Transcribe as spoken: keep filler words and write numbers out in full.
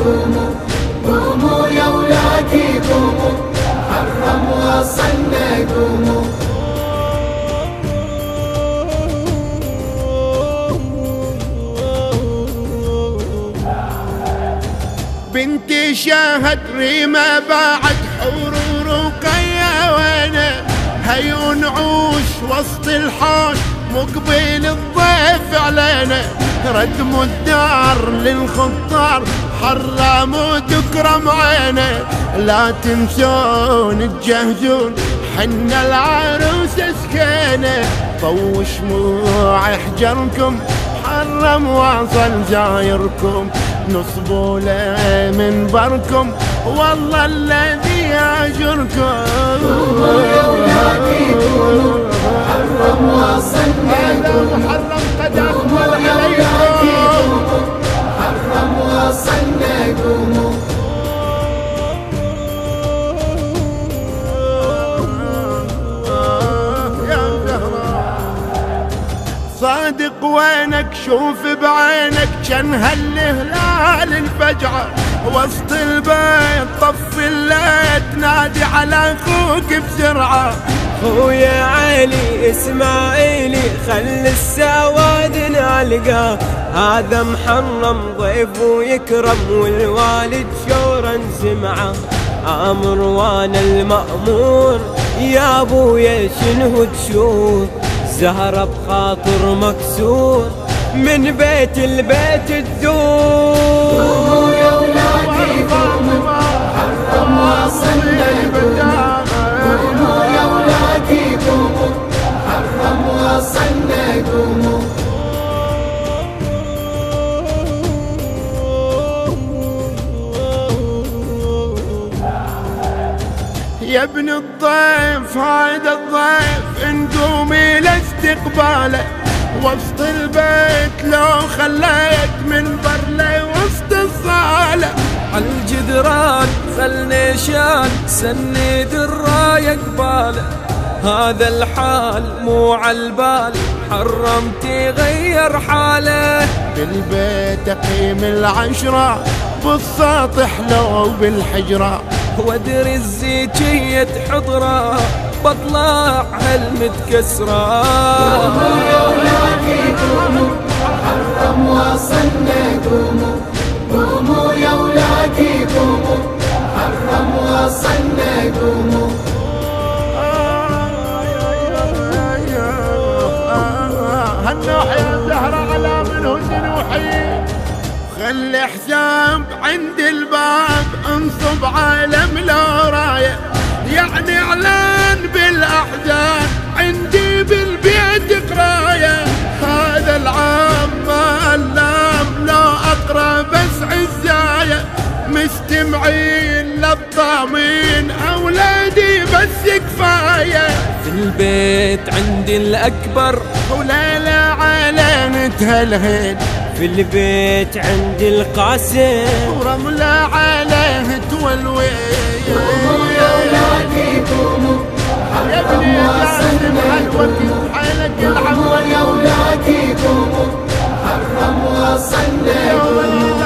قوموا قوموا يا ولادي قوموا، حرم وصلنا قوموا. بنتي شاهد ريما بعد حور رقية وانا هي نعوش وسط الحوش مقبل الضيف علينا، ردم الدار للخطار حرام وتكرم عينه، لا تنسون تجهزون حنا العروس سكينه، طو شموع حجركم حرم واصل زايركم، نصبوا له منبركم والله الذي ياجركم. قوموا يا ولادي قوموا، حرم وصلنا قوموا، حرم قداكم قوموا يا ولادي قوموا، حرم وصلنا قوموا. صادق وينك شوف بعينك كان هالهلال الفجعة وسط البيت طف الليل تنادي على اخوك بسرعة. خويا علي اسماعيلي خل السواد نلقاه، هذا محرم ضيف ويكرم والوالد شورا سمعه، امر وانا المأمور يا ابويا شنو تشوف، زهرة بخاطر مكسور من بيت البيت تدور. قوموا يا ولادي قوموا، حرم وصلنا قوموا، قوموا يا ولادي قوموا، حرم وصلنا قوموا. يا ابن الضيف هذا الضيف نقومي لاستقباله، وسط البيت لو خليت منبر لي وسط الصالة، عالجدران خلني شان سند الراية قباله، هذا الحال مو عالبال حرمتي غير حاله، بالبيت اقيم العشرة بالسطح لو بالحجرة، وادري الزيجية حضرة بطلع هالمتكسرة. قوموا يا ولادي قوموا، حرم وصلنا قوموا، قوموا يا ولادي قوموا، حرم وصلنا قوموا. هالنوحي الزهرة على منه جنوحي، خلي حساب عند الباب انصب عالم لا راية، يعني اعلان بالاحزان عندي بالبيت قراية، هذا العام ما اللام لا اقرا بس عزاية، مستمعين للطامين اولادي بس كفاية، في البيت عندي الاكبر وليلة على تهلهل، في البيت عندي القاسم ورملة عليه تولوي. قوموا يا ولادي قوموا، يا ابني جاسم هالوقت حالك العمر، قوموا يا ولادي قوموا، حرم وصلنا قوموا.